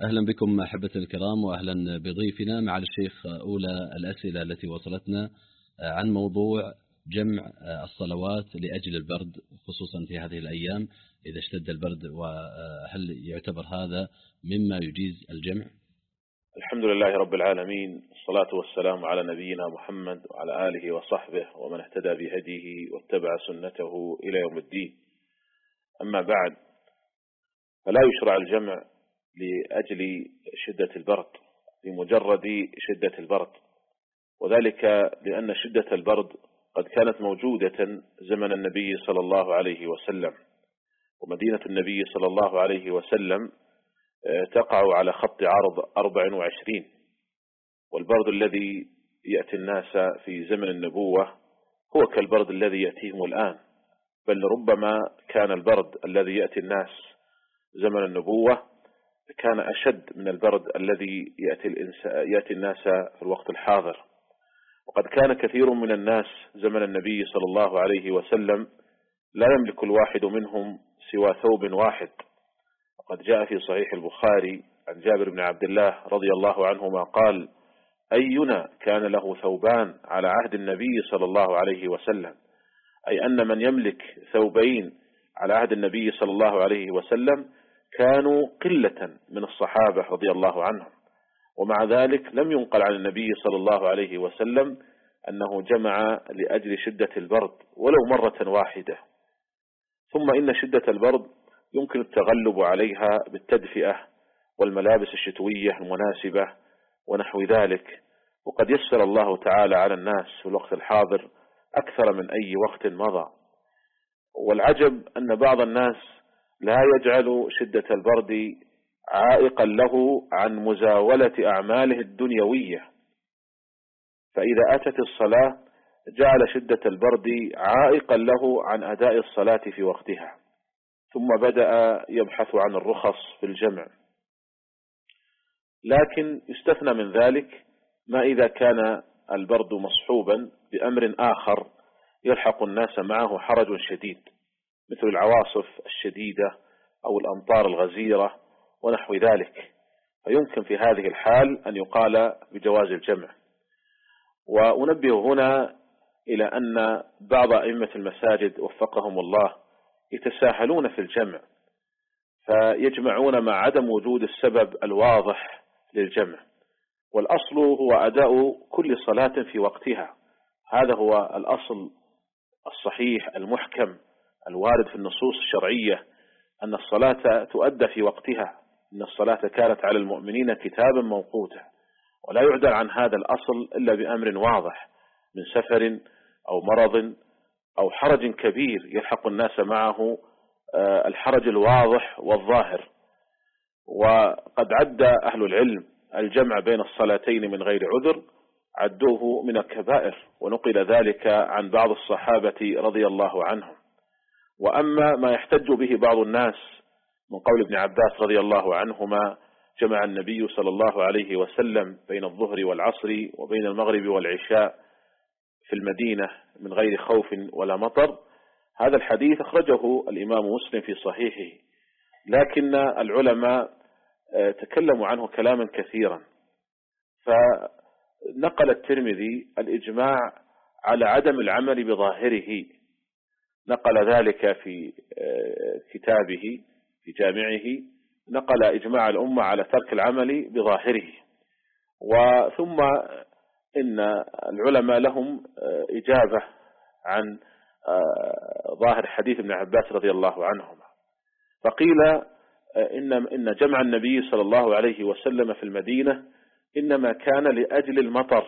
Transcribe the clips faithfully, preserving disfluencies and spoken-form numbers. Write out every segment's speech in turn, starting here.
أهلا بكم أحبة الكرام، وأهلا بضيفنا مع الشيخ. أولى الأسئلة التي وصلتنا عن موضوع جمع الصلوات لأجل البرد، خصوصا في هذه الأيام إذا اشتد البرد، وهل يعتبر هذا مما يجيز الجمع؟ الحمد لله رب العالمين، الصلاة والسلام على نبينا محمد وعلى آله وصحبه ومن اهتدى بهديه واتبع سنته إلى يوم الدين. أما بعد، فلا يشرع الجمع لأجل شدة البرد لمجرد شدة البرد، وذلك لأن شدة البرد قد كانت موجودة زمن النبي صلى الله عليه وسلم، ومدينة النبي صلى الله عليه وسلم تقع على خط عرض أربع وعشرين، والبرد الذي يأتي الناس في زمن النبوة هو كالبرد الذي يأتيهم الآن، بل ربما كان البرد الذي يأتي الناس زمن النبوة كان أشد من البرد الذي يأتي, يأتي الناس في الوقت الحاضر. وقد كان كثير من الناس زمن النبي صلى الله عليه وسلم لا يملك الواحد منهم سوى ثوب واحد، وقد جاء في صحيح البخاري عن جابر بن عبد الله رضي الله عنهما قال: أينا كان له ثوبان على عهد النبي صلى الله عليه وسلم، أي أن من يملك ثوبين على عهد النبي صلى الله عليه وسلم كانوا قلة من الصحابة رضي الله عنهم، ومع ذلك لم ينقل عن النبي صلى الله عليه وسلم أنه جمع لأجل شدة البرد ولو مرة واحدة. ثم إن شدة البرد يمكن التغلب عليها بالتدفئة والملابس الشتوية المناسبة ونحو ذلك، وقد يسر الله تعالى على الناس في الوقت الحاضر أكثر من أي وقت مضى. والعجب أن بعض الناس لا يجعل شدة البرد عائقا له عن مزاولة أعماله الدنيوية، فإذا أتت الصلاة جعل شدة البرد عائقا له عن أداء الصلاة في وقتها، ثم بدأ يبحث عن الرخص في الجمع. لكن يستثنى من ذلك ما إذا كان البرد مصحوبا بأمر آخر يلحق الناس معه حرج شديد، مثل العواصف الشديدة أو الأمطار الغزيرة ونحو ذلك، فيمكن في هذه الحال أن يقال بجواز الجمع. وأنبه هنا إلى أن بعض أئمة المساجد وفقهم الله يتساهلون في الجمع، فيجمعون مع عدم وجود السبب الواضح للجمع، والأصل هو أداء كل صلاة في وقتها. هذا هو الأصل الصحيح المحكم الوارد في النصوص الشرعية، أن الصلاة تؤدى في وقتها، إن الصلاة كانت على المؤمنين كتابا موقوتا، ولا يعدل عن هذا الأصل إلا بأمر واضح من سفر أو مرض أو حرج كبير يلحق الناس معه الحرج الواضح والظاهر. وقد عد أهل العلم الجمع بين الصلاتين من غير عذر عدوه من الكبائر، ونقل ذلك عن بعض الصحابة رضي الله عنهم. وأما ما يحتج به بعض الناس من قول ابن عباس رضي الله عنهما: جمع النبي صلى الله عليه وسلم بين الظهر والعصر وبين المغرب والعشاء في المدينة من غير خوف ولا مطر، هذا الحديث أخرجه الإمام مسلم في صحيحه، لكن العلماء تكلموا عنه كلاما كثيرا، فنقل الترمذي الإجماع على عدم العمل بظاهره، نقل ذلك في كتابه في جامعه، نقل إجماع الأمة على ترك العمل بظاهره. وثم إن العلماء لهم إجابة عن ظاهر حديث ابن عباس رضي الله عنهما، فقيل إن إن جمع النبي صلى الله عليه وسلم في المدينة إنما كان لأجل المطر،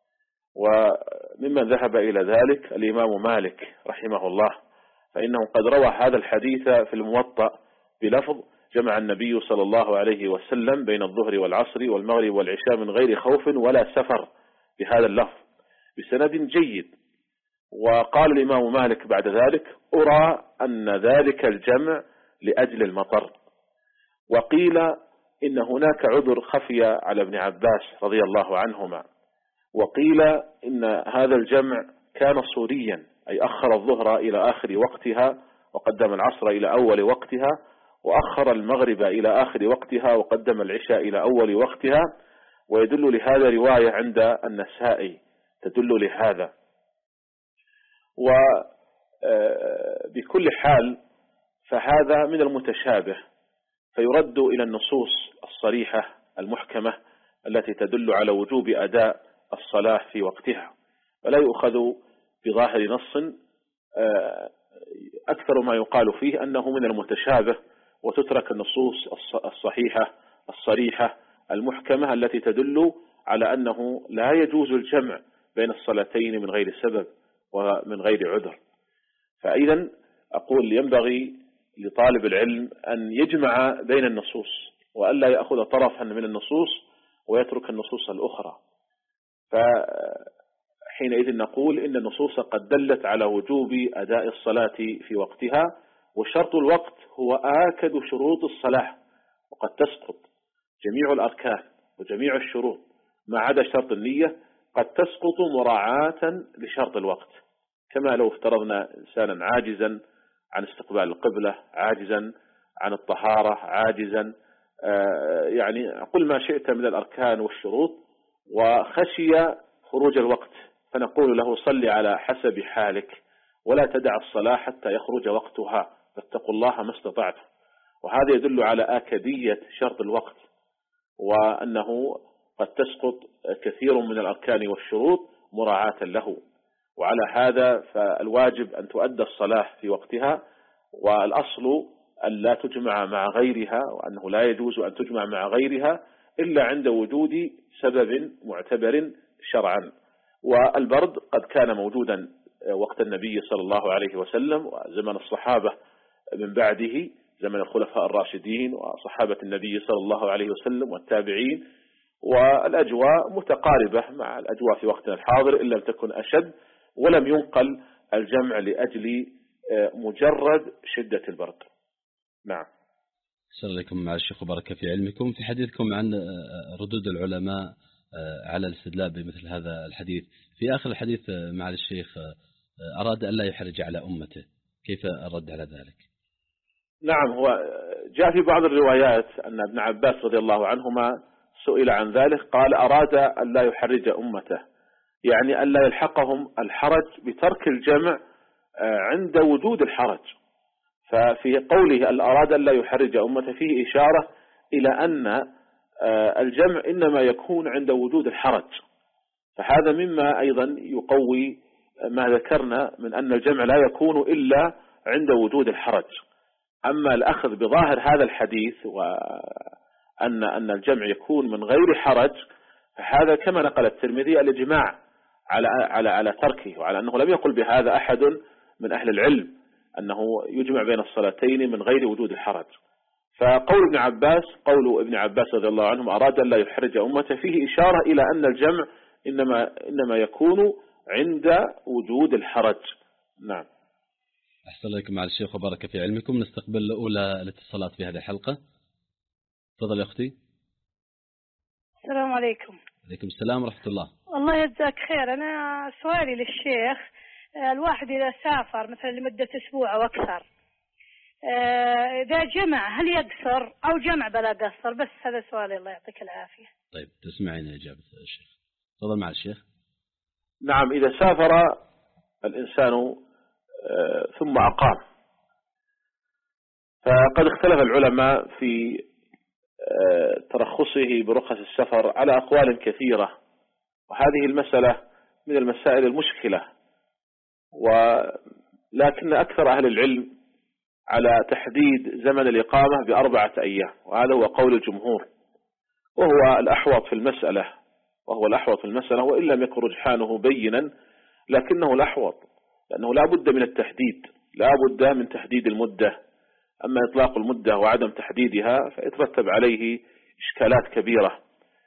وممن ذهب إلى ذلك الإمام مالك رحمه الله، فإنه قد روى هذا الحديث في الموطأ بلفظ: جمع النبي صلى الله عليه وسلم بين الظهر والعصر والمغرب والعشاء من غير خوف ولا سفر، بهذا اللفظ بسند جيد. وقال الإمام مالك بعد ذلك: أرى أن ذلك الجمع لأجل المطر. وقيل إن هناك عذر خفي على ابن عباس رضي الله عنهما، وقيل إن هذا الجمع كان صوريا، أي أخر الظهر إلى آخر وقتها وقدم العصر إلى أول وقتها، وأخر المغرب إلى آخر وقتها وقدم العشاء إلى أول وقتها، ويدل لهذا رواية عند النسائي تدل لهذا. وبكل حال فهذا من المتشابه، فيرد إلى النصوص الصريحة المحكمة التي تدل على وجوب أداء الصلاة في وقتها، ولا يؤخذ بظاهر نص أكثر ما يقال فيه أنه من المتشابه، وتترك النصوص الصحيحة الصريحة المحكمة التي تدل على أنه لا يجوز الجمع بين الصلاتين من غير سبب ومن غير عذر. فإذا أقول ينبغي لطالب العلم أن يجمع بين النصوص، وألا يأخذ طرفا من النصوص ويترك النصوص الأخرى. فحينئذ نقول إن النصوص قد دلت على وجوب أداء الصلاة في وقتها، وشرط الوقت هو آكد شروط الصلاة، وقد تسقط جميع الأركان وجميع الشروط ما عدا شرط النية، قد تسقط مراعاة لشرط الوقت. كما لو افترضنا إنسانا عاجزا عن استقبال القبلة، عاجزا عن الطهارة، عاجزا يعني قل ما شئت من الأركان والشروط، وخشي خروج الوقت، فنقول له صل على حسب حالك ولا تدع الصلاة حتى يخرج وقتها، فاتقوا الله ما استطعتم. وهذا يدل على آكدية شرط الوقت، وأنه قد تسقط كثير من الأركان والشروط مراعاة له. وعلى هذا فالواجب أن تؤدى الصلاة في وقتها، والأصل أن لا تجمع مع غيرها، وأنه لا يجوز أن تجمع مع غيرها إلا عند وجود سبب معتبر شرعا. والبرد قد كان موجودا وقت النبي صلى الله عليه وسلم وزمن الصحابة من بعده، زمن الخلفاء الراشدين وصحابة النبي صلى الله عليه وسلم والتابعين، والأجواء متقاربة مع الأجواء في وقتنا الحاضر إن لم تكن أشد، ولم ينقل الجمع لأجل مجرد شدة البرد. نعم. السلام عليكم مع الشيخ وبارك في علمكم. في حديثكم عن ردود العلماء على الاستدلال بمثل هذا الحديث، في آخر الحديث مع الشيخ أراد أن لا يحرج على أمته، كيف الرد على ذلك؟ نعم، هو جاء في بعض الروايات أن ابن عباس رضي الله عنهما سئل عن ذلك قال أراد أن لا يحرج أمته، يعني أن لا يلحقهم الحرج بترك الجمع عند وجود الحرج. ففي قوله أن أراد أن لا يحرج أمته فيه إشارة إلى أن الجمع إنما يكون عند وجود الحرج، فهذا مما أيضا يقوي ما ذكرنا من أن الجمع لا يكون إلا عند وجود الحرج. أما الأخذ بظاهر هذا الحديث وأن أن الجمع يكون من غير حرج، فهذا كما نقل الترمذي الإجماع على على على تركه، وعلى أنه لم يقل بهذا أحد من أهل العلم أنه يجمع بين الصلاتين من غير وجود الحرج. فقول ابن عباس قول ابن عباس رضي الله عنه أراد أن لا يحرج أمته فيه إشارة إلى أن الجمع إنما إنما يكون عند وجود الحرج. نعم. أحسن لكم مع الشيخ وبارك في علمكم. نستقبل أولى الاتصالات في هذه الحلقة. تفضل يا أختي. السلام عليكم. عليكم السلام ورحمة الله. الله يجزاك خير. أنا سؤالي للشيخ، الواحد إذا سافر مثلا لمدة أسبوع أو أكثر، إذا جمع هل يقصر أو جمع بلا قصر؟ بس هذا سؤالي، الله يعطيك العافية. طيب تسمعين إجابة الشيخ. تفضل مع الشيخ. نعم، إذا سافر الإنسان ثم أقام، فقد اختلف العلماء في ترخصه برخص السفر على أقوال كثيرة، وهذه المسألة من المسائل المشكلة، ولكن أكثر أهل العلم على تحديد زمن الإقامة بأربعة أيام، وهذا هو قول الجمهور، وهو الأحوط في المسألة وهو الأحوط في المسألة وإن لم يكن رجحانه بينا، لكنه الأحوط، لأنه لا بد من التحديد، لا بد من تحديد المدة. أما إطلاق المدة وعدم تحديدها فيترتب عليه إشكالات كبيرة.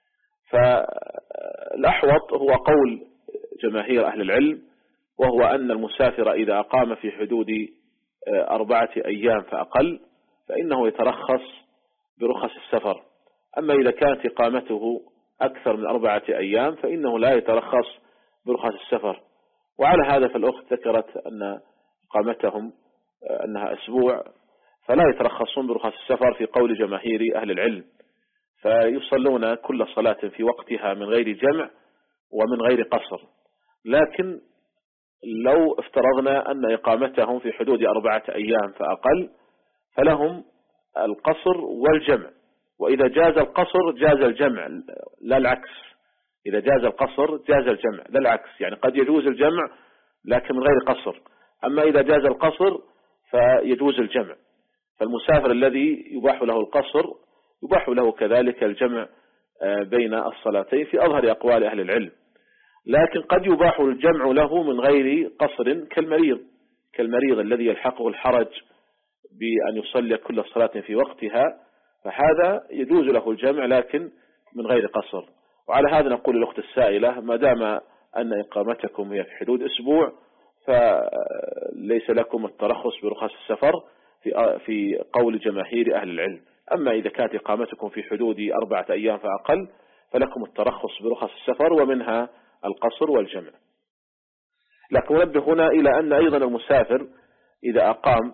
فالأحوط هو قول جماهير أهل العلم، وهو أن المسافر إذا أقام في حدود أربعة أيام فأقل فإنه يترخص برخص السفر. أما إذا كانت إقامته أكثر من أربعة أيام فإنه لا يترخص برخص السفر. وعلى هذا فالأخت ذكرت أن إقامتهم أنها أسبوع، فلا يترخصون برخص السفر في قول جماهير أهل العلم، فيصلون كل صلاة في وقتها من غير جمع ومن غير قصر. لكن لو افترضنا أن إقامتهم في حدود أربعة أيام فأقل فلهم القصر والجمع، وإذا جاز القصر جاز الجمع لا العكس. إذا جاز القصر جاز الجمع لا العكس، يعني قد يجوز الجمع لكن من غير قصر، أما إذا جاز القصر فيجوز الجمع. فالمسافر الذي يباح له القصر يباح له كذلك الجمع بين الصلاتين في أظهر أقوال أهل العلم، لكن قد يباح الجمع له من غير قصر كالمريض كالمريض الذي يلحقه الحرج بأن يصلي كل صلاة في وقتها، فهذا يجوز له الجمع لكن من غير قصر. وعلى هذا نقول للأخت السائلة ما دام أن إقامتكم هي في حدود أسبوع فليس لكم الترخص برخص السفر في في قول جماهير أهل العلم. أما إذا كانت إقامتكم في حدود أربعة أيام فأقل فلكم الترخص برخص السفر ومنها القصر والجمع. لكن ننبه هنا إلى أن أيضا المسافر إذا أقام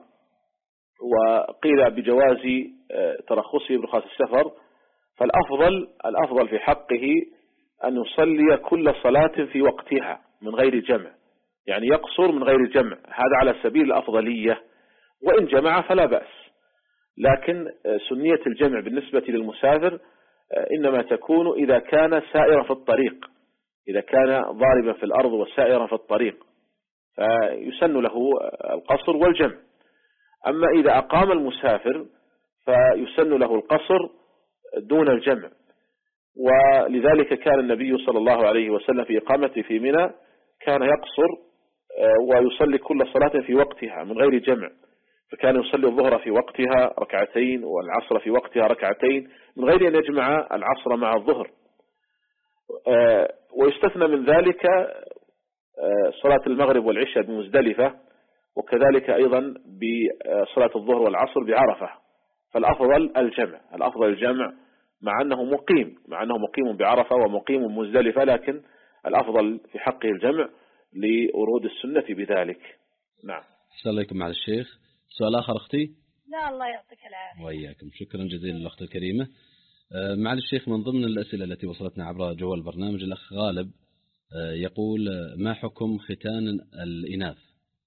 وقيل بجواز ترخصه برخص السفر فالأفضل الأفضل في حقه أن يصلي كل صلاة في وقتها من غير جمع، يعني يقصر من غير جمع، هذا على سبيل الأفضلية، وإن جمع فلا بأس. لكن سنية الجمع بالنسبة للمسافر إنما تكون إذا كان سائرا في الطريق، إذا كان ضاربا في الأرض وسائرا في الطريق فيسن له القصر والجمع. أما إذا أقام المسافر فيسن له القصر دون الجمع، ولذلك كان النبي صلى الله عليه وسلم في إقامته في منى كان يقصر ويصلي كل صلاة في وقتها من غير جمع، فكان يصلي الظهر في وقتها ركعتين والعصر في وقتها ركعتين من غير أن يجمع العصر مع الظهر. ويستثنى من ذلك صلاة المغرب والعشاء بمزدلفة، وكذلك أيضا بصلاة الظهر والعصر بعرفة، فالأفضل الجمع الأفضل الجمع مع أنه مقيم مع أنه مقيم بعرفة ومقيم مزدلفة، لكن الأفضل في حقه الجمع لورود السنة بذلك. نعم. السلام عليكم مع الشيخ. سؤال آخر أختي؟ لا الله يعطيك العافية. وإياكم. شكرا جزيلا الأخت الكريمة. مع الشيخ من ضمن الأسئلة التي وصلتنا عبر جوال البرنامج الأخ غالب يقول ما حكم ختان الإناث؟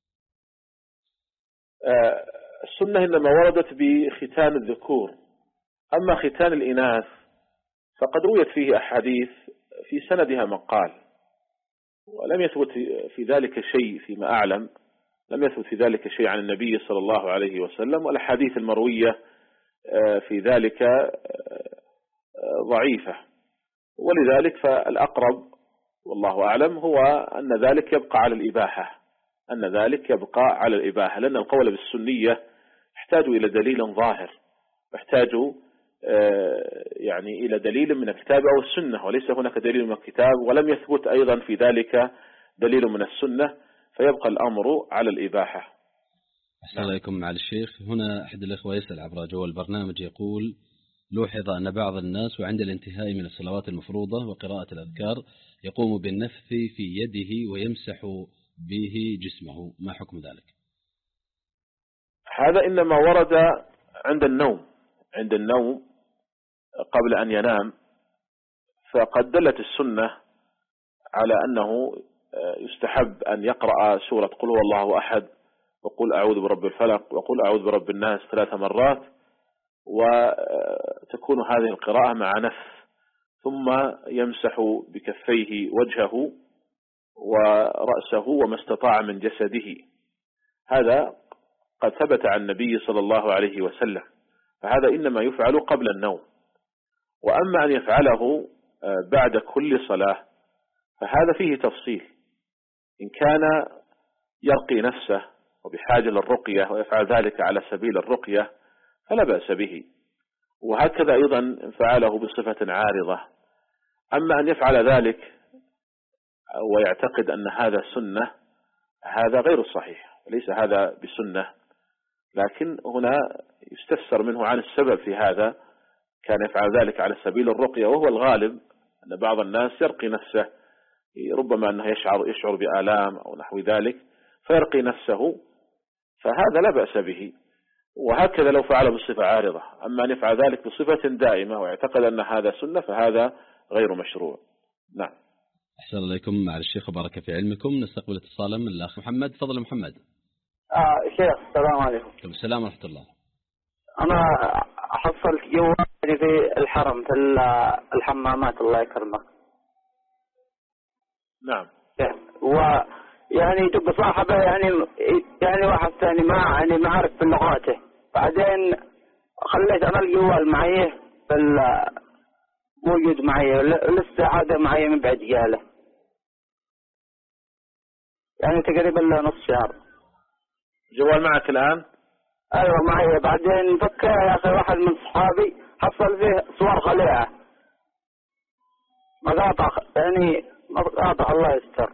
السنة إنما وردت بختان الذكور، أما ختان الإناث فقد رويت فيه أحاديث في سندها مقال، ولم يثبت في ذلك شيء فيما أعلم، لم يثبت في ذلك شيء عن النبي صلى الله عليه وسلم، والأحاديث المروية في ذلك ضعيفة، ولذلك فالأقرب والله أعلم هو أن ذلك يبقى على الإباحة أن ذلك يبقى على الإباحة لأن القول بالسنية يحتاج إلى دليل ظاهر، يحتاج يعني إلى دليل من الكتاب أو السنة، وليس هناك دليل من الكتاب ولم يثبت أيضا في ذلك دليل من السنة، فيبقى الأمر على الإباحة. أحسن عليكم مع الشيخ. هنا أحد الأخوة يسأل عبر جوال البرنامج يقول لوحظ أن بعض الناس وعند الانتهاء من الصلوات المفروضة وقراءة الأذكار يقوم بالنفث في يده ويمسح به جسمه، ما حكم ذلك؟ هذا إنما ورد عند النوم عند النوم قبل أن ينام، فقد دلت السنة على أنه يستحب أن يقرأ سورة قل هو الله أحد وقل أعوذ برب الفلق وقل أعوذ برب الناس ثلاث مرات، وتكون هذه القراءة مع نفث، ثم يمسح بكفيه وجهه ورأسه وما استطاع من جسده. هذا قد ثبت عن النبي صلى الله عليه وسلم، فهذا إنما يفعل قبل النوم. وأما أن يفعله بعد كل صلاة فهذا فيه تفصيل، إن كان يرقي نفسه وبحاجة للرقية ويفعل ذلك على سبيل الرقية فلا بأس به، وهكذا أيضا إن فعله بصفة عارضة. أما أن يفعل ذلك ويعتقد أن هذا سنة هذا غير صحيح، ليس هذا بسنة، لكن هنا يستفسر منه عن السبب في هذا، كان يفعل ذلك على سبيل الرقية، وهو الغالب أن بعض الناس يرقي نفسه، ربما أنه يشعر, يشعر بآلام أو نحو ذلك فيرقي نفسه، فهذا لا بأس به. وهكذا لو فعل بصفة عارضة. أما أن يفعل ذلك بصفة دائمة ويعتقد أن هذا سنة فهذا غير مشروع. نعم. أحسن الله إليكم مع الشيخ وبارك في علمكم. نستقبل اتصالا من الأخ محمد. تفضل محمد. آه شيخ السلام عليكم. وعليكم السلام ورحمة الله. أنا حصلت جوالي في الحرم في الحمامات الله يكرمك. نعم. ويعني تبقى صاحبه يعني يعني واحد ثاني ما يعني ما عارف بلغاته، بعدين خليت أنا الجوال معي موجود معي لسه عادة معي من بعد جاله يعني تقريبا له نص شهر. جوال معك الآن؟ ايوه معي. بعدين فكر يا اخي واحد من صحابي حصل فيه صور خليعه مقاطع يعني مقاطع الله يستر.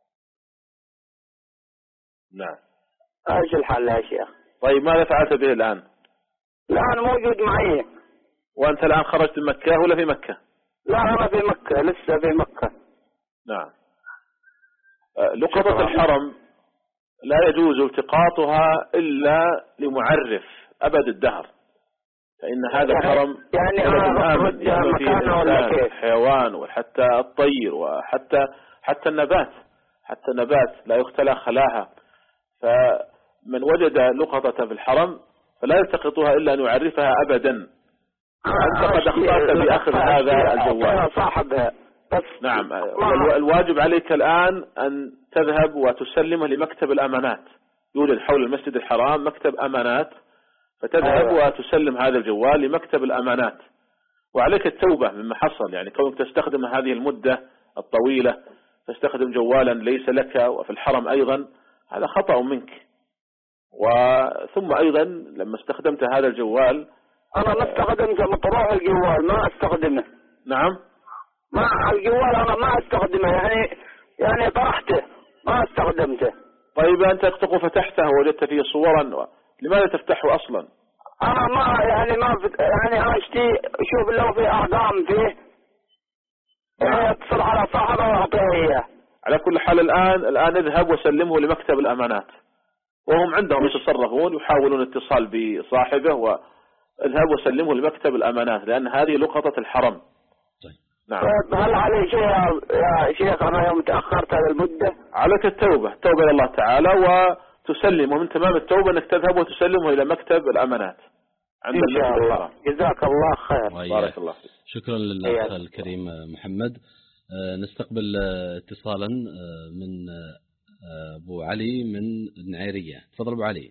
نعم. ايش الحل يا شيخ؟ طيب ماذا فعلت به الآن؟ الآن موجود معي. وأنت الآن خرجت من مكة ولا في مكة؟ لا أنا في مكة لسه في مكة. نعم. لقطة الحرم لا يجوز التقاطها إلا لمعرف أبد الدهر، فإن هذا الحرم يعني آمن يعني فيه الإنسان حيوان وحتى الطير وحتى حتى النبات حتى النبات لا يختلى خلاها. فمن وجد لقطة في الحرم فلا يلتقطها إلا أن يعرفها أبدا. أنت قد أخطأت بأخذ هذا الجوال صاحبها بس. نعم. الواجب عليك الآن أن تذهب وتسلمه لمكتب الأمانات. يوجد حول المسجد الحرام مكتب أمانات، فتذهب أيوة. وتسلم هذا الجوال لمكتب الأمانات. وعليك التوبة مما حصل، يعني كونك تستخدم هذه المدة الطويلة تستخدم جوالا ليس لك وفي الحرم أيضا، هذا خطأ منك. وثم أيضا لما استخدمت هذا الجوال أنا ما استخدمته مطروح الجوال ما استخدمه. نعم. ما الجوال أنا ما استخدمه يعني يعني طرحته ما استخدمته. طيب أنت فتحته ووجدت فيه صورا، لماذا تفتحه أصلا؟ أنا ما يعني ما يعني أنا أشتي شوف لو في أرقام فيه يعني اتصل على صاحبه وأعطيه إياه. على كل حال الآن الآن اذهب وسلمه لمكتب الأمانات، وهم عندهم يتصرفون يحاولون اتصال بصاحبه، واذهب وسلمه لمكتب الأمانات لأن هذه لقطة الحرم. نعم. هل علي شيء يا شيخ أنا يوم تأخرت هذا المدة؟ عليك التوبة، التوبة إلى الله تعالى وتسلمه. من تمام التوبة أنك تذهب وتسلمه إلى مكتب الأمانات عند إن شاء الله. جزاك الله خير. بارك الله فيك. شكرا للأخ الكريم محمد. نستقبل اتصالا من أبو علي من النعيرية. تفضل أبو علي.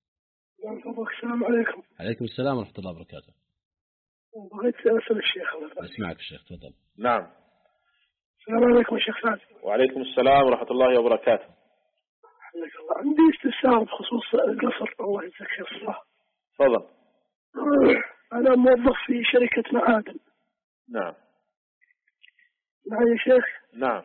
السلام عليكم. عليكم السلام ورحمة الله وبركاته. بغيت أسأل الشيخ. أسمعك الشيخ تفضل. نعم. السلام عليكم يا شيخ سعد. وعليكم السلام ورحمة الله وبركاته. حياك الله. عندي استفسار بخصوص القصر الله يجزاك خير الصلاة. تفضل. أنا موظف في شركة معادن. نعم. معي يا شيخ. نعم.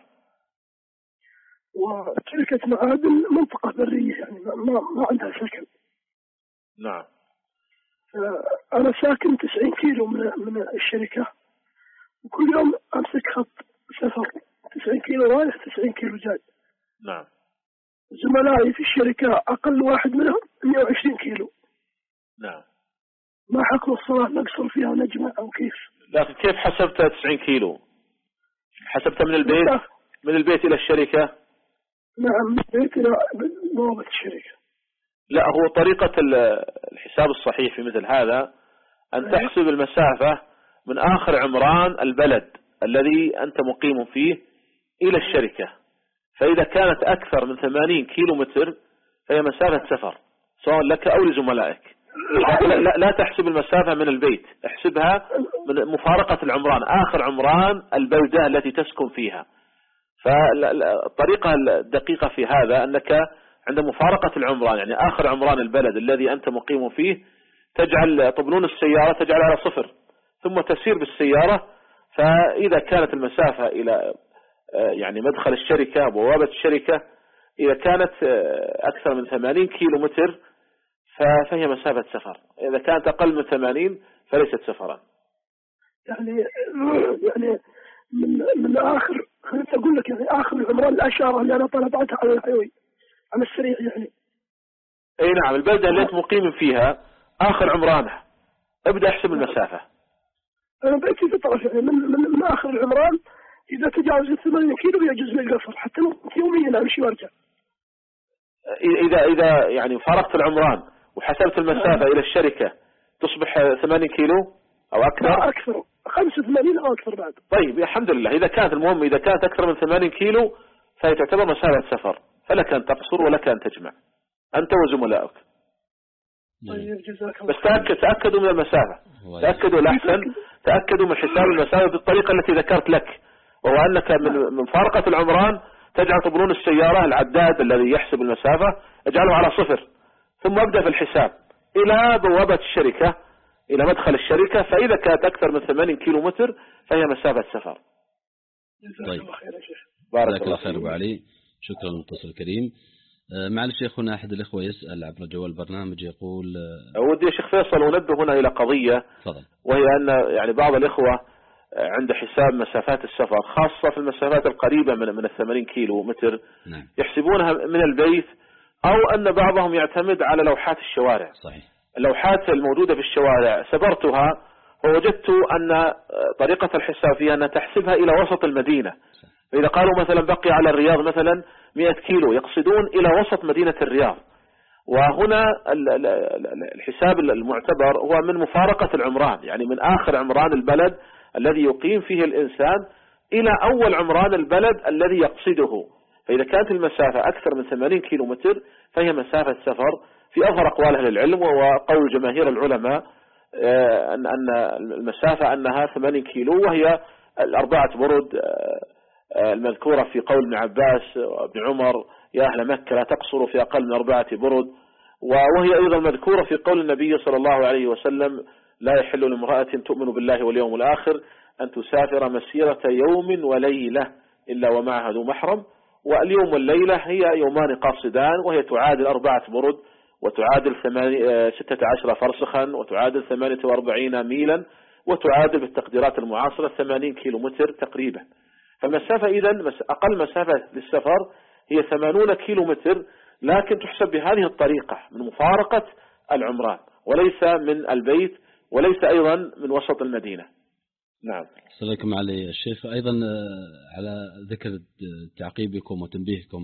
وشركة معادن منطقة برية يعني ما ما عندها سكن. نعم. أنا ساكن تسعين كيلو من من الشركة، وكل يوم أمسك خط سفر تسعين كيلو رايح تسعين كيلو جاي. نعم. زملائي في الشركة أقل واحد منهم مئة وعشرين كيلو. نعم. ما حكم الصلاة نقصر فيها ونجمع أو كيف؟ لكن كيف حسبت تسعين كيلو؟ حسبت من البيت من البيت إلى الشركة؟ نعم من البيت إلى بوابة الشركة. لا، هو طريقة الحساب الصحيح في مثل هذا أن تحسب المسافة من آخر عمران البلد الذي أنت مقيم فيه إلى الشركة، فإذا كانت أكثر من ثمانين كيلو متر فهي مسافة سفر سواء لك أو لزملائك. لا, لا, لا تحسب المسافة من البيت، احسبها من مفارقة العمران، آخر عمران البلدة التي تسكن فيها. فالطريقة الدقيقة في هذا أنك عند مفارقة العمران يعني آخر عمران البلد الذي أنت مقيم فيه تجعل طبلون السيارة تجعل على صفر، ثم تسير بالسيارة. فإذا كانت المسافة إلى يعني مدخل الشركة بوابة الشركة إذا كانت أكثر من ثمانين كيلو متر فهي مسافة سفر، إذا كانت أقل من ثمانين فليست سفرا. يعني يعني من من آخر خليني أقول لك يعني آخر العمران الأشارة اللي أنا طلبتها على الحيوي على السريع يعني. أي نعم، البلدة التي مقيم فيها آخر عمرانه ابدأ احسب المسافة. أنا بيتي في طرف يعني من, من, من آخر العمران إذا تجاوز الثمانين كيلو يجوز لي القصر حتى يوميا أمشي وارجع. إذا إذا يعني فارقت العمران وحسبت المسافة إلى الشركة تصبح ثمانين كيلو أو أكثر؟ لا أكثر، خمسة وثمانين أو أكثر بعد. طيب الحمد لله. إذا كانت المهم إذا كانت أكثر من ثمانين كيلو فهي تعتبر مسافة سفر، فلك أن تقصر ولك أن تجمع أنت وزملائك. طيب جزاك الله. بس تأكد تأكدوا من المسافة، تأكدوا الأحسن تأكدوا من حساب المسافة بالطريقة التي ذكرت لك، وهو أنك من من فارقة العمران تجعل طبلون السيارة العداد الذي يحسب المسافة اجعله على صفر، ثم ابدأ في الحساب إلى بوابة الشركة إلى مدخل الشركة، فإذا كانت أكثر من ثمانين كيلو متر فهي مسافة سفر. جزاك الله خير يا شيخ. بارك الله فيك أبو علي، شكرا للمتصل الكريم. معالي الشيخ هنا أحد الإخوة يسأل عبر جوال البرنامج يقول ودي يا شيخ فيصل ونبه هنا إلى قضية فضل. وهي أن يعني بعض الإخوة عند حساب مسافات السفر خاصة في المسافات القريبة من من الثمانين كيلو متر نعم. يحسبونها من البيت، أو أن بعضهم يعتمد على لوحات الشوارع. صحيح. اللوحات الموجودة في الشوارع سبرتها ووجدت أن طريقة الحساب فيها أن تحسبها إلى وسط المدينة. فإذا قالوا مثلا بقي على الرياض مثلا مئة كيلو يقصدون إلى وسط مدينة الرياض، وهنا الحساب المعتبر هو من مفارقة العمران، يعني من آخر عمران البلد الذي يقيم فيه الإنسان إلى أول عمران البلد الذي يقصده. فإذا كانت المسافة أكثر من ثمانين كيلو متر فهي مسافة سفر في أظهر أقوال أهل العلم، وقول جماهير العلماء أن المسافة أنها ثمانين كيلو، وهي الأربعة برد المذكورة في قول ابن عباس وابن عمر يا أهل مكة لا تقصروا في أقل من أربعة برد، وهي أيضا مذكورة في قول النبي صلى الله عليه وسلم لا يحل لامرأة تؤمن بالله واليوم الآخر أن تسافر مسيرة يوم وليلة إلا ومعها ذو محرم. واليوم والليلة هي يومان قاصدان، وهي تعادل أربعة برد وتعادل ستة عشر فرسخا وتعادل ثمانية وأربعين ميلا وتعادل بالتقديرات المعاصرة ثمانين كيلو متر تقريبا. فالمسافة إذن أقل مسافة للسفر هي ثمانون كيلو متر، لكن تحسب بهذه الطريقة من مفارقة العمران وليس من البيت وليس أيضا من وسط المدينة. نعم. السلام عليكم معالي الشيخ. أيضا على ذكر تعقيبكم وتنبيهكم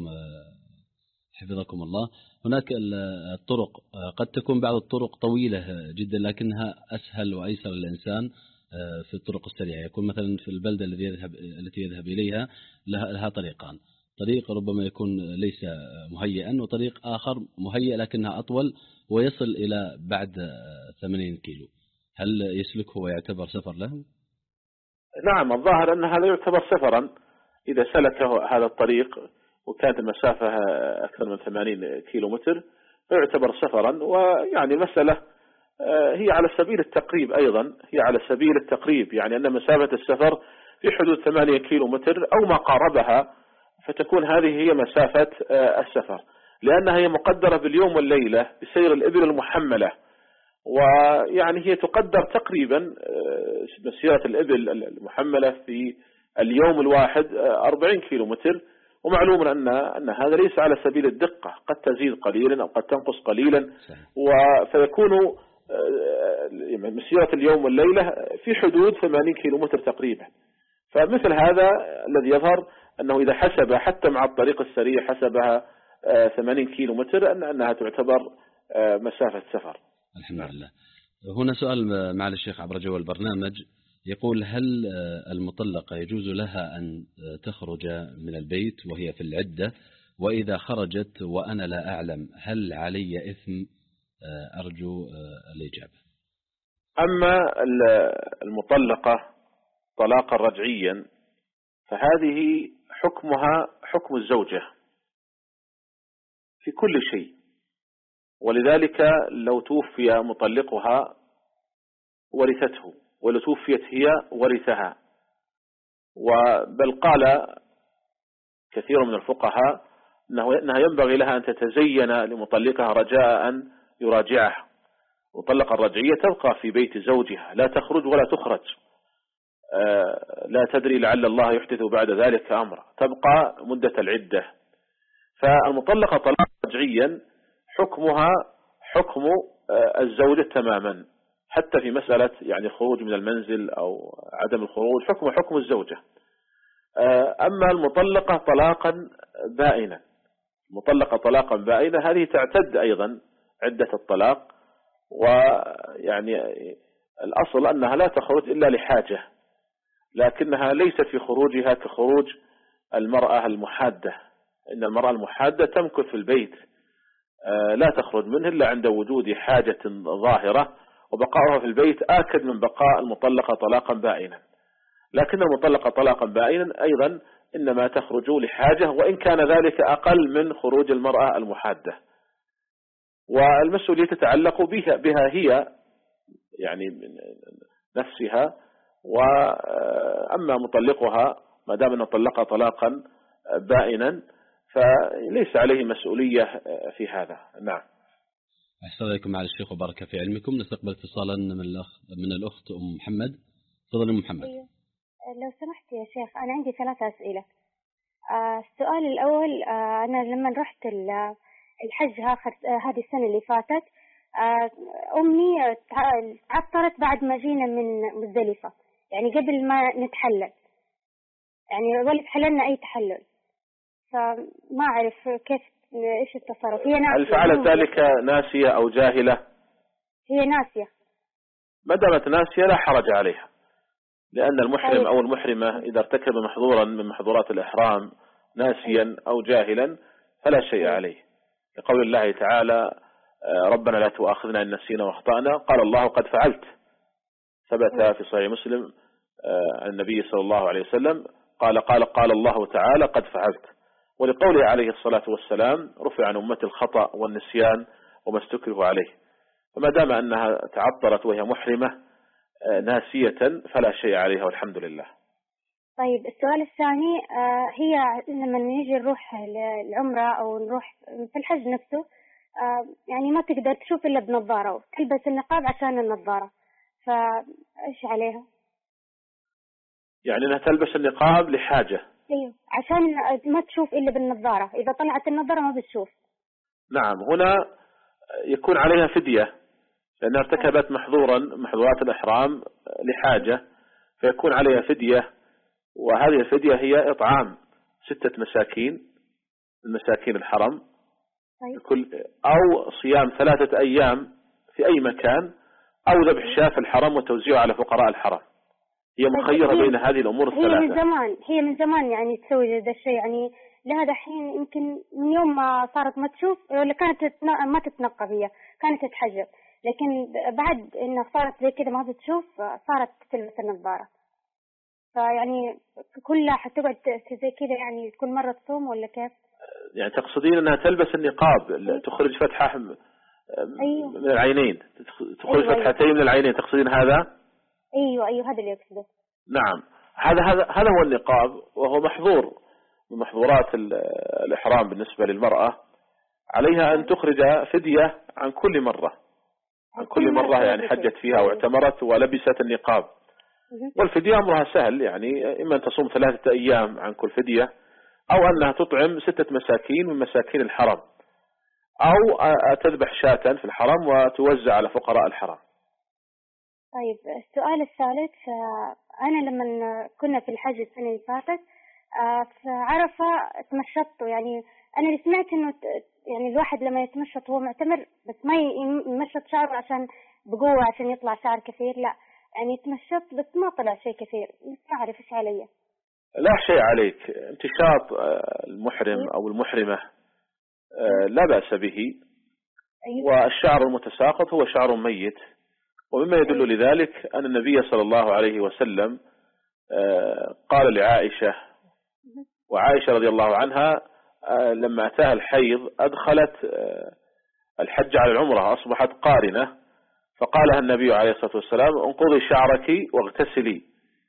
حفظكم الله، هناك الطرق قد تكون بعض الطرق طويلة جدا لكنها أسهل وأيسر للإنسان في الطرق السريعة. يكون مثلا في البلدة التي يذهب التي يذهب إليها لها, لها طريقان، طريق ربما يكون ليس مهيئا وطريق آخر مهيئ لكنها أطول ويصل إلى بعد ثمانين كيلو. هل يسلكه ويعتبر سفر له؟ نعم، الظاهر أن هذا يعتبر سفرا إذا سلكه هذا الطريق وكانت المسافة أكثر من ثمانين كيلو متر فيعتبر سفرا. ويعني المسألة هي على سبيل التقريب أيضا، هي على سبيل التقريب، يعني أن مسافة السفر في حدود ثمانية كيلو متر أو ما قاربها، فتكون هذه هي مسافة السفر، لأنها هي مقدرة باليوم والليلة بسير الإبل المحملة، ويعني هي تقدر تقريبا مسيرة الإبل المحملة في اليوم الواحد أربعين كيلو متر. ومعلوم أن أن هذا ليس على سبيل الدقة، قد تزيد قليلا أو قد تنقص قليلا، فيكون مسيرة اليوم والليلة في حدود ثمانين كيلو متر تقريبا. فمثل هذا الذي يظهر أنه إذا حسب حتى مع الطريق السريع حسبها ثمانين كيلو متر أن أنها تعتبر مسافة سفر. الحمد لله. هنا سؤال معالي الشيخ عبر جوال البرنامج يقول هل المطلقة يجوز لها أن تخرج من البيت وهي في العدة، وإذا خرجت وأنا لا أعلم هل علي إثم؟ أرجو الإجابة. أما المطلقة طلاقا رجعيا فهذه حكمها حكم الزوجة في كل شيء، ولذلك لو توفي مطلقها ورثته، ولو توفيت هي ورثها. وبل قال كثير من الفقهاء أنها ينبغي لها أن تتزين لمطلقها رجاء أن يراجعها. مطلقة الرجعية تبقى في بيت زوجها لا تخرج ولا تخرج، لا تدري لعل الله يحدث بعد ذلك أمرا، تبقى مدة العدة. فالمطلقة طلاقا رجعيا حكمها حكم الزوجة تماما، حتى في مسألة يعني الخروج من المنزل أو عدم الخروج حكم حكم الزوجة. أما المطلقة طلاقا بائنا، مطلقة طلاقا بائنا هذه تعتد أيضا عدة الطلاق، ويعني الأصل أنها لا تخرج إلا لحاجة، لكنها ليست في خروجها كخروج المرأة المحادة. إن المرأة المحادة تمكث في البيت لا تخرج منه إلا عند وجود حاجة ظاهرة، وبقاؤها في البيت آكد من بقاء المطلقة طلاقا بائنا. لكن المطلقة طلاقا بائنا أيضا إنما تخرج لحاجة، وإن كان ذلك أقل من خروج المرأة المحادة، والمسؤولية تتعلق بها, بها هي يعني من نفسها. وأما مطلقها ما دام أنه طلقها طلاقا بائنا فليس عليه مسؤولية في هذا. نعم. أحسن عليكم على الشيخ وبارك في علمكم. نستقبل اتصالا من الأخ من الأخت أم محمد. تفضل محمد. أيوه. لو سمحت يا شيخ أنا عندي ثلاثة أسئلة. آه السؤال الأول، آه أنا لما رحت الحج آخر هذه السنة اللي فاتت، آه أمي تعطرت بعد ما جينا من مزدلفة، يعني قبل ما نتحلل، يعني ولا تحللنا أي تحلل، فما أعرف كيف إيش التصرف. هي ناسية. هل فعلت ذلك ناسية أو جاهلة؟ هي ناسية. ما دامت ناسية لا حرج عليها، لأن المحرم أو المحرمة إذا ارتكب محظورا من محظورات الإحرام ناسيا أو جاهلا فلا شيء عليه، لقول الله تعالى ربنا لا تؤاخذنا إن نسينا واخطأنا، قال الله قد فعلت. ثبت في صحيح مسلم عن النبي صلى الله عليه وسلم قال قال قال الله تعالى قد فعلت. ولقوله عليه الصلاة والسلام رفع عن أمتي الخطأ والنسيان وما استكره عليه. فما دام أنها تعطرت وهي محرمة ناسية فلا شيء عليها والحمد لله. طيب السؤال الثاني، هي لما نيجي نروح العمرة أو نروح في الحج نفسه، يعني ما تقدر تشوف إلا بنظارة، تلبس النقاب عشان النظارة، فإيش عليها؟ يعني أنها تلبس النقاب لحاجة. أيوه، عشان ما تشوف إلا بالنظارة، إذا طلعت النظارة ما بتشوف. نعم، هنا يكون عليها فدية لأنها ارتكبت محظورا محظورات الإحرام لحاجة، فيكون عليها فدية، وهذه الفدية هي إطعام ستة مساكين المساكين الحرم، كل أو صيام ثلاثة أيام في أي مكان، أو ذبح شاة في الحرم وتوزيعه على فقراء الحرم. هي مخيرة بين هذه الأمور الثلاثة. هي من زمان هي من زمان يعني تسوي هذا الشيء، يعني لهذا الحين يمكن من يوم ما صارت ما تشوف، ولا كانت ما تتنقب، هي كانت تتحجب، لكن بعد إنها صارت زي كذا ما بتشوف صارت تلبس النظارة. فيعني كلها حتقعد زي كذا، يعني كل مرة تصوم ولا كيف؟ يعني تقصدين أنها تلبس النقاب تخرج فتحة أيوه. من العينين، تخرج أيوه فتحتين أيوه. من العينين، تقصدين هذا؟ أيوه أيوه هذا اللي أقصده. نعم، هذا هذا هذا هو النقاب، وهو محظور من محظورات الإحرام بالنسبة للمرأة. عليها أن تخرج فدية عن كل مرة عن كل مرة يعني حجت فيها واعتمرت ولبست النقاب. والفدية أمرها سهل، يعني إما أن تصوم ثلاثة أيام عن كل فدية، أو أنها تطعم ستة مساكين من مساكين الحرم، أو تذبح شاة في الحرم وتوزع على فقراء الحرم. طيب السؤال الثالث، أنا لما كنا في الحج السنة اللي فاتت في عرفة تمشطت، يعني أنا اللي سمعت إنه يعني الواحد لما يتمشط هو معتمر، بس ما يمشط شعره عشان بقوة عشان يطلع شعر كثير، لا يعني تمشط بس ما طلع شيء كثير، ما أعرف إيش علي. لا شيء عليك، امتشاط المحرم أو المحرمة لا بأس به. والشعر المتساقط هو شعر ميت، ومما يدل لذلك أن النبي صلى الله عليه وسلم قال لعائشة، وعائشة رضي الله عنها لما أتاها الحيض أدخلت الحج على العمرة، أصبحت قارنة، فقالها النبي عليه الصلاة والسلام انقضي شعرك واغتسلي،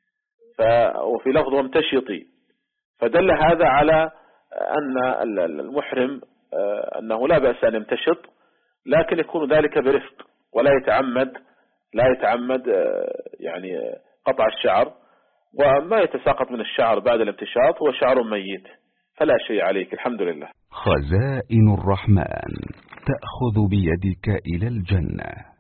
وفي لفظ وامتشطي. فدل هذا على أن المحرم أنه لا بأس أن يمتشط، لكن يكون ذلك برفق، ولا يتعمد لا يتعمد يعني قطع الشعر، وما يتساقط من الشعر بعد الامتشاط هو شعر ميت، فلا شيء عليك الحمد لله. خزائن الرحمن تأخذ بيدك إلى الجنة.